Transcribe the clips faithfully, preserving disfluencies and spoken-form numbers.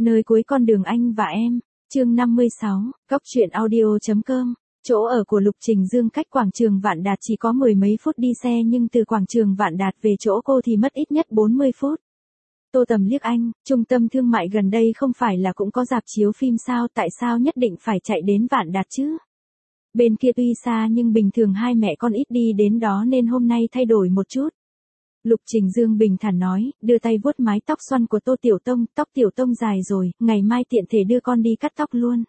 Nơi cuối con đường anh và em, chương năm mươi sáu, Góc truyện audio.com. Chỗ ở của Lục Trình Dương cách quảng trường Vạn Đạt chỉ có mười mấy phút đi xe, nhưng từ quảng trường Vạn Đạt về chỗ cô thì mất ít nhất bốn mươi phút. Tô Tầm liếc anh, trung tâm thương mại gần đây không phải là cũng có rạp chiếu phim sao, tại sao nhất định phải chạy đến Vạn Đạt chứ? Bên kia tuy xa nhưng bình thường hai mẹ con ít đi đến đó nên hôm nay thay đổi một chút. Lục Trình Dương bình thản nói, đưa tay vuốt mái tóc xoăn của Tô Tiểu Tông, tóc Tiểu Tông dài rồi, ngày mai tiện thể đưa con đi cắt tóc luôn.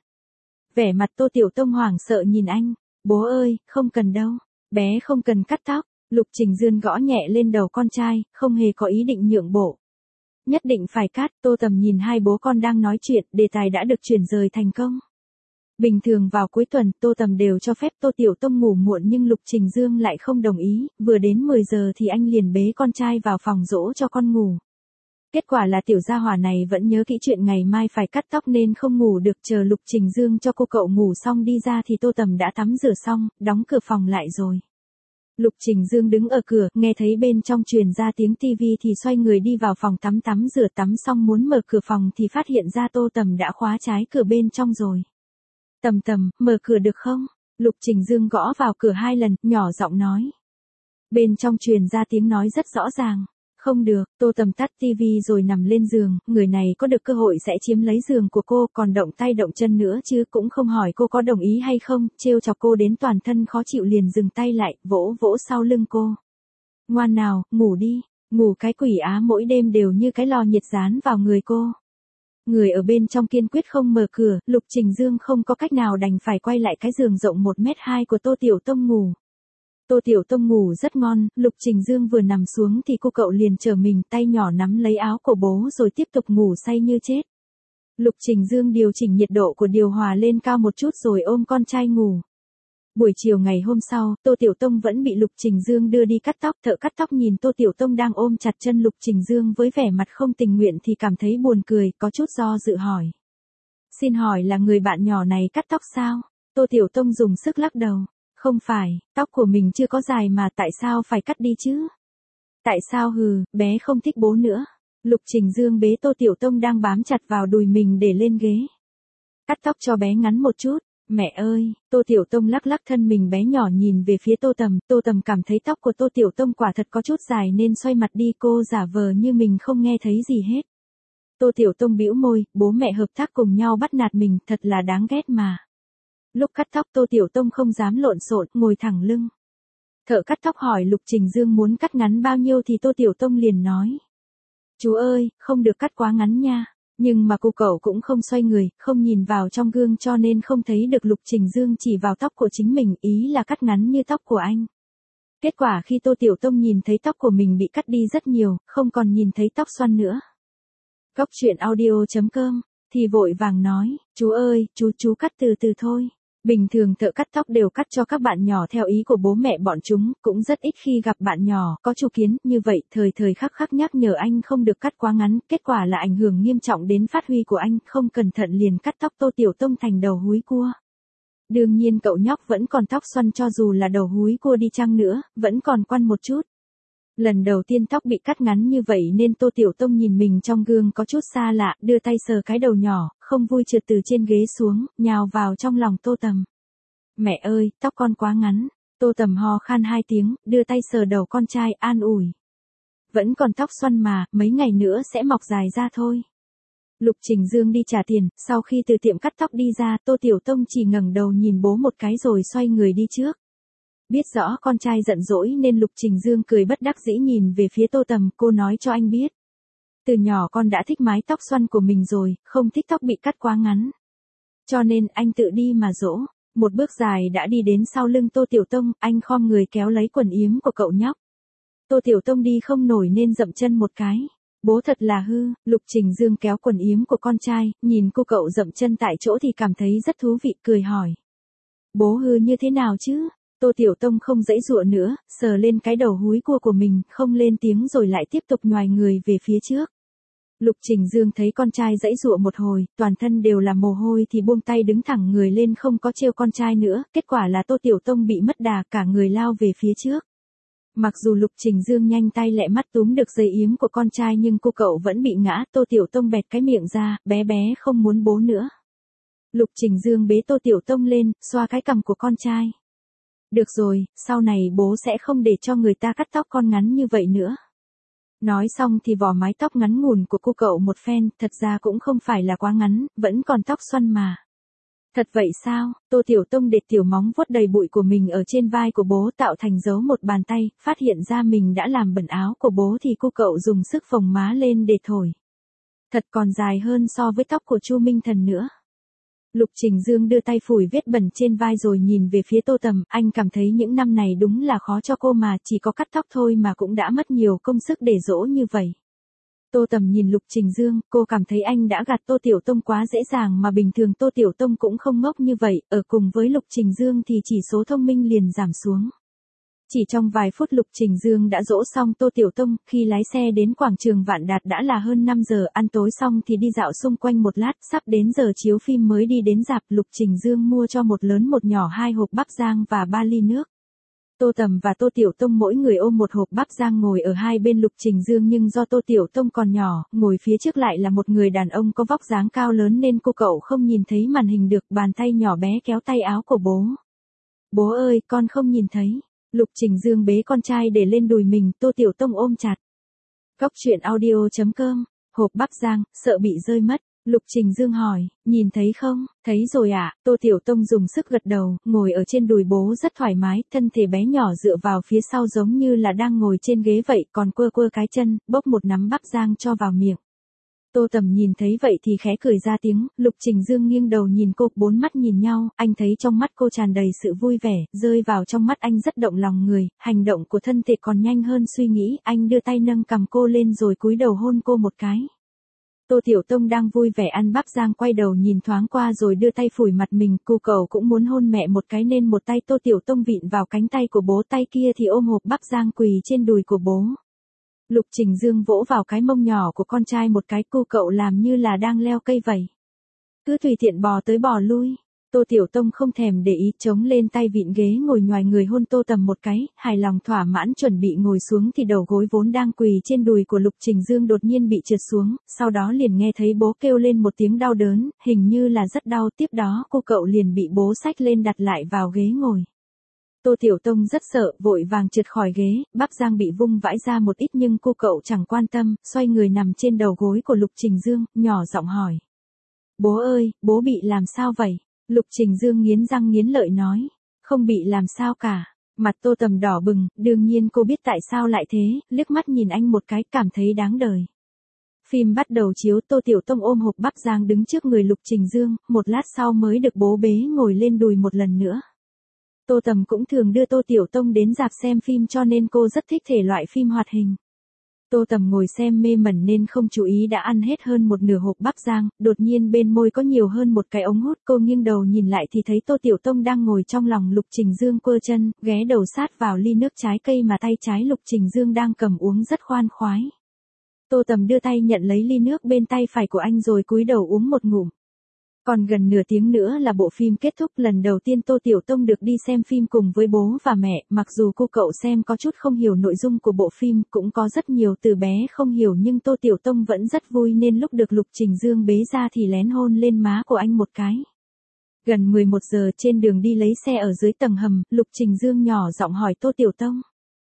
Vẻ mặt Tô Tiểu Tông hoảng sợ nhìn anh, bố ơi, không cần đâu, bé không cần cắt tóc. Lục Trình Dương gõ nhẹ lên đầu con trai, không hề có ý định nhượng bộ. Nhất định phải cắt. Tô Tầm nhìn hai bố con đang nói chuyện, đề tài đã được chuyển rời thành công. Bình thường vào cuối tuần, Tô Tầm đều cho phép Tô Tiểu Tông ngủ muộn nhưng Lục Trình Dương lại không đồng ý, vừa đến mười giờ thì anh liền bế con trai vào phòng dỗ cho con ngủ. Kết quả là tiểu gia hỏa này vẫn nhớ kỹ chuyện ngày mai phải cắt tóc nên không ngủ được, chờ Lục Trình Dương cho cô cậu ngủ xong đi ra thì Tô Tầm đã tắm rửa xong, đóng cửa phòng lại rồi. Lục Trình Dương đứng ở cửa, nghe thấy bên trong truyền ra tiếng tivi thì xoay người đi vào phòng tắm tắm rửa, tắm xong muốn mở cửa phòng thì phát hiện ra Tô Tầm đã khóa trái cửa bên trong rồi. Tầm Tầm, mở cửa được không? Lục Trình Dương gõ vào cửa hai lần, nhỏ giọng nói. Bên trong truyền ra tiếng nói rất rõ ràng. Không được. Tô Tầm tắt tivi rồi nằm lên giường, người này có được cơ hội sẽ chiếm lấy giường của cô, còn động tay động chân nữa chứ cũng không hỏi cô có đồng ý hay không, trêu chọc cô đến toàn thân khó chịu liền dừng tay lại, vỗ vỗ sau lưng cô. Ngoan nào, ngủ đi, ngủ cái quỷ á, mỗi đêm đều như cái lò nhiệt dán vào người cô. Người ở bên trong kiên quyết không mở cửa, Lục Trình Dương không có cách nào đành phải quay lại cái giường rộng một mét hai của Tô Tiểu Tông ngủ. Tô Tiểu Tông ngủ rất ngon, Lục Trình Dương vừa nằm xuống thì cô cậu liền trở mình, tay nhỏ nắm lấy áo của bố rồi tiếp tục ngủ say như chết. Lục Trình Dương điều chỉnh nhiệt độ của điều hòa lên cao một chút rồi ôm con trai ngủ. Buổi chiều ngày hôm sau, Tô Tiểu Tông vẫn bị Lục Trình Dương đưa đi cắt tóc, thợ cắt tóc nhìn Tô Tiểu Tông đang ôm chặt chân Lục Trình Dương với vẻ mặt không tình nguyện thì cảm thấy buồn cười, có chút do dự hỏi. Xin hỏi là người bạn nhỏ này cắt tóc sao? Tô Tiểu Tông dùng sức lắc đầu. Không phải, tóc của mình chưa có dài mà tại sao phải cắt đi chứ? Tại sao hừ, bé không thích bố nữa. Lục Trình Dương bế Tô Tiểu Tông đang bám chặt vào đùi mình để lên ghế. Cắt tóc cho bé ngắn một chút. Mẹ ơi, Tô Tiểu Tông lắc lắc thân mình bé nhỏ nhìn về phía Tô Tầm, Tô Tầm cảm thấy tóc của Tô Tiểu Tông quả thật có chút dài nên xoay mặt đi, cô giả vờ như mình không nghe thấy gì hết. Tô Tiểu Tông bĩu môi, bố mẹ hợp tác cùng nhau bắt nạt mình, thật là đáng ghét mà. Lúc cắt tóc Tô Tiểu Tông không dám lộn xộn, ngồi thẳng lưng. Thợ cắt tóc hỏi Lục Trình Dương muốn cắt ngắn bao nhiêu thì Tô Tiểu Tông liền nói. Chú ơi, không được cắt quá ngắn nha. Nhưng mà cô cậu cũng không xoay người, không nhìn vào trong gương cho nên không thấy được Lục Trình Dương chỉ vào tóc của chính mình, ý là cắt ngắn như tóc của anh. Kết quả khi Tô Tiểu Tông nhìn thấy tóc của mình bị cắt đi rất nhiều, không còn nhìn thấy tóc xoăn nữa. Góc truyện audio.com, thì vội vàng nói, chú ơi, chú chú cắt từ từ thôi. Bình thường thợ cắt tóc đều cắt cho các bạn nhỏ theo ý của bố mẹ bọn chúng, cũng rất ít khi gặp bạn nhỏ có chủ kiến, như vậy thời thời khắc khắc nhắc nhở anh không được cắt quá ngắn, kết quả là ảnh hưởng nghiêm trọng đến phát huy của anh, không cẩn thận liền cắt tóc Tô Tiểu Tông thành đầu húi cua. Đương nhiên cậu nhóc vẫn còn tóc xoăn, cho dù là đầu húi cua đi chăng nữa, vẫn còn quăn một chút. Lần đầu tiên tóc bị cắt ngắn như vậy nên Tô Tiểu Tông nhìn mình trong gương có chút xa lạ, đưa tay sờ cái đầu nhỏ, không vui trượt từ trên ghế xuống, nhào vào trong lòng Tô Tầm. Mẹ ơi, tóc con quá ngắn. Tô Tầm ho khan hai tiếng, đưa tay sờ đầu con trai, an ủi. Vẫn còn tóc xoăn mà, mấy ngày nữa sẽ mọc dài ra thôi. Lục Trình Dương đi trả tiền, sau khi từ tiệm cắt tóc đi ra, Tô Tiểu Tông chỉ ngẩng đầu nhìn bố một cái rồi xoay người đi trước. Biết rõ con trai giận dỗi nên Lục Trình Dương cười bất đắc dĩ nhìn về phía Tô Tầm, cô nói cho anh biết. Từ nhỏ con đã thích mái tóc xoăn của mình rồi, không thích tóc bị cắt quá ngắn. Cho nên anh tự đi mà dỗ. Một bước dài đã đi đến sau lưng Tô Tiểu Tông, anh khom người kéo lấy quần yếm của cậu nhóc. Tô Tiểu Tông đi không nổi nên dậm chân một cái. Bố thật là hư. Lục Trình Dương kéo quần yếm của con trai, nhìn cô cậu dậm chân tại chỗ thì cảm thấy rất thú vị, cười hỏi. Bố hư như thế nào chứ? Tô Tiểu Tông không giãy giụa nữa, sờ lên cái đầu húi cua của mình, không lên tiếng rồi lại tiếp tục nhoài người về phía trước. Lục Trình Dương thấy con trai giãy giụa một hồi, toàn thân đều là mồ hôi thì buông tay đứng thẳng người lên, không có trêu con trai nữa, kết quả là Tô Tiểu Tông bị mất đà, cả người lao về phía trước. Mặc dù Lục Trình Dương nhanh tay lẹ mắt túm được dây yếm của con trai nhưng cô cậu vẫn bị ngã, Tô Tiểu Tông bẹt cái miệng ra, bé bé không muốn bố nữa. Lục Trình Dương bế Tô Tiểu Tông lên, xoa cái cằm của con trai. Được rồi, sau này bố sẽ không để cho người ta cắt tóc con ngắn như vậy nữa. Nói xong thì vò mái tóc ngắn ngủn của cô cậu một phen, thật ra cũng không phải là quá ngắn, vẫn còn tóc xoăn mà. Thật vậy sao? Tô Tiểu Tông đệt tiểu móng vuốt đầy bụi của mình ở trên vai của bố tạo thành dấu một bàn tay, phát hiện ra mình đã làm bẩn áo của bố thì cô cậu dùng sức phồng má lên để thổi. Thật còn dài hơn so với tóc của Chu Minh Thần nữa. Lục Trình Dương đưa tay phủi vết bẩn trên vai rồi nhìn về phía Tô Tầm, anh cảm thấy những năm này đúng là khó cho cô mà, chỉ có cắt tóc thôi mà cũng đã mất nhiều công sức để dỗ như vậy. Tô Tầm nhìn Lục Trình Dương, cô cảm thấy anh đã gạt Tô Tiểu Tông quá dễ dàng mà bình thường Tô Tiểu Tông cũng không ngốc như vậy, ở cùng với Lục Trình Dương thì chỉ số thông minh liền giảm xuống. Chỉ trong vài phút Lục Trình Dương đã dỗ xong Tô Tiểu Tông, khi lái xe đến quảng trường Vạn Đạt đã là hơn năm giờ, ăn tối xong thì đi dạo xung quanh một lát, sắp đến giờ chiếu phim mới đi đến rạp. Lục Trình Dương mua cho một lớn một nhỏ hai hộp bắp rang và ba ly nước. Tô Tầm và Tô Tiểu Tông mỗi người ôm một hộp bắp rang ngồi ở hai bên Lục Trình Dương, nhưng do Tô Tiểu Tông còn nhỏ, ngồi phía trước lại là một người đàn ông có vóc dáng cao lớn nên cô cậu không nhìn thấy màn hình được, bàn tay nhỏ bé kéo tay áo của bố. Bố ơi, con không nhìn thấy. Lục Trình Dương bế con trai để lên đùi mình, Tô Tiểu Tông ôm chặt. Cốc truyện audio chấm com, hộp bắp rang, sợ bị rơi mất. Lục Trình Dương hỏi, nhìn thấy không? Thấy rồi ạ. À? Tô Tiểu Tông dùng sức gật đầu, ngồi ở trên đùi bố rất thoải mái, thân thể bé nhỏ dựa vào phía sau giống như là đang ngồi trên ghế vậy, còn quơ quơ cái chân, bốc một nắm bắp rang cho vào miệng. Tô Tầm nhìn thấy vậy thì khẽ cười ra tiếng, Lục Trình Dương nghiêng đầu nhìn cô, bốn mắt nhìn nhau, anh thấy trong mắt cô tràn đầy sự vui vẻ, rơi vào trong mắt anh rất động lòng người, hành động của thân thể còn nhanh hơn suy nghĩ, anh đưa tay nâng cằm cô lên rồi cúi đầu hôn cô một cái. Tô Tiểu Tông đang vui vẻ ăn bắp rang quay đầu nhìn thoáng qua rồi đưa tay phủi mặt mình, cô cậu cũng muốn hôn mẹ một cái nên một tay Tô Tiểu Tông vịn vào cánh tay của bố, tay kia thì ôm hộp bắp rang quỳ trên đùi của bố. Lục Trình Dương vỗ vào cái mông nhỏ của con trai một cái, cô cậu làm như là đang leo cây vậy. Cứ tùy tiện bò tới bò lui. Tô Tiểu Tông không thèm để ý, chống lên tay vịn ghế ngồi ngoài người hôn Tô Tầm một cái, hài lòng thỏa mãn chuẩn bị ngồi xuống thì đầu gối vốn đang quỳ trên đùi của Lục Trình Dương đột nhiên bị trượt xuống, sau đó liền nghe thấy bố kêu lên một tiếng đau đớn, hình như là rất đau, tiếp đó cô cậu liền bị bố xách lên đặt lại vào ghế ngồi. Tô Tiểu Tông rất sợ, vội vàng trượt khỏi ghế, bắp rang bị vung vãi ra một ít nhưng cô cậu chẳng quan tâm, xoay người nằm trên đầu gối của Lục Trình Dương, nhỏ giọng hỏi. Bố ơi, bố bị làm sao vậy? Lục Trình Dương nghiến răng nghiến lợi nói. Không bị làm sao cả. Mặt Tô Tầm đỏ bừng, đương nhiên cô biết tại sao lại thế, liếc mắt nhìn anh một cái, cảm thấy đáng đời. Phim bắt đầu chiếu, Tô Tiểu Tông ôm hộp bắp rang đứng trước người Lục Trình Dương, một lát sau mới được bố bế ngồi lên đùi một lần nữa. Tô Tầm cũng thường đưa Tô Tiểu Tông đến rạp xem phim cho nên cô rất thích thể loại phim hoạt hình. Tô Tầm ngồi xem mê mẩn nên không chú ý đã ăn hết hơn một nửa hộp bắp rang, đột nhiên bên môi có nhiều hơn một cái ống hút, cô nghiêng đầu nhìn lại thì thấy Tô Tiểu Tông đang ngồi trong lòng Lục Trình Dương quơ chân, ghé đầu sát vào ly nước trái cây mà tay trái Lục Trình Dương đang cầm uống rất khoan khoái. Tô Tầm đưa tay nhận lấy ly nước bên tay phải của anh rồi cúi đầu uống một ngụm. Còn gần nửa tiếng nữa là bộ phim kết thúc, lần đầu tiên Tô Tiểu Tông được đi xem phim cùng với bố và mẹ, mặc dù cô cậu xem có chút không hiểu nội dung của bộ phim, cũng có rất nhiều từ bé không hiểu nhưng Tô Tiểu Tông vẫn rất vui nên lúc được Lục Trình Dương bế ra thì lén hôn lên má của anh một cái. Gần mười một giờ trên đường đi lấy xe ở dưới tầng hầm, Lục Trình Dương nhỏ giọng hỏi Tô Tiểu Tông.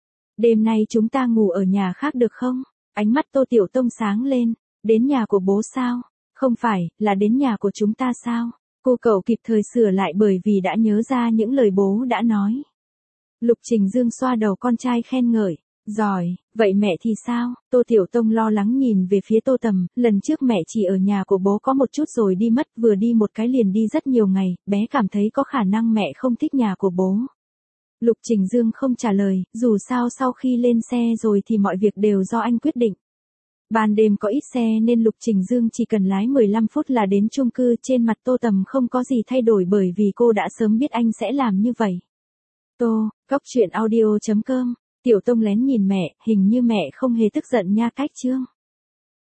Đêm nay chúng ta ngủ ở nhà khác được không? Ánh mắt Tô Tiểu Tông sáng lên, đến nhà của bố sao? Không phải, là đến nhà của chúng ta sao? Cô cậu kịp thời sửa lại bởi vì đã nhớ ra những lời bố đã nói. Lục Trình Dương xoa đầu con trai khen ngợi. Giỏi, vậy mẹ thì sao? Tô Tiểu Tông lo lắng nhìn về phía Tô Tầm, lần trước mẹ chỉ ở nhà của bố có một chút rồi đi mất, vừa đi một cái liền đi rất nhiều ngày, bé cảm thấy có khả năng mẹ không thích nhà của bố. Lục Trình Dương không trả lời, dù sao sau khi lên xe rồi thì mọi việc đều do anh quyết định. Ban đêm có ít xe nên Lục Trình Dương chỉ cần lái mười lăm phút là đến chung cư, trên mặt Tô Tầm không có gì thay đổi bởi vì cô đã sớm biết anh sẽ làm như vậy. Tô, cốc truyện audio chấm com, Tiểu Tông lén nhìn mẹ, hình như mẹ không hề tức giận nha cách chương.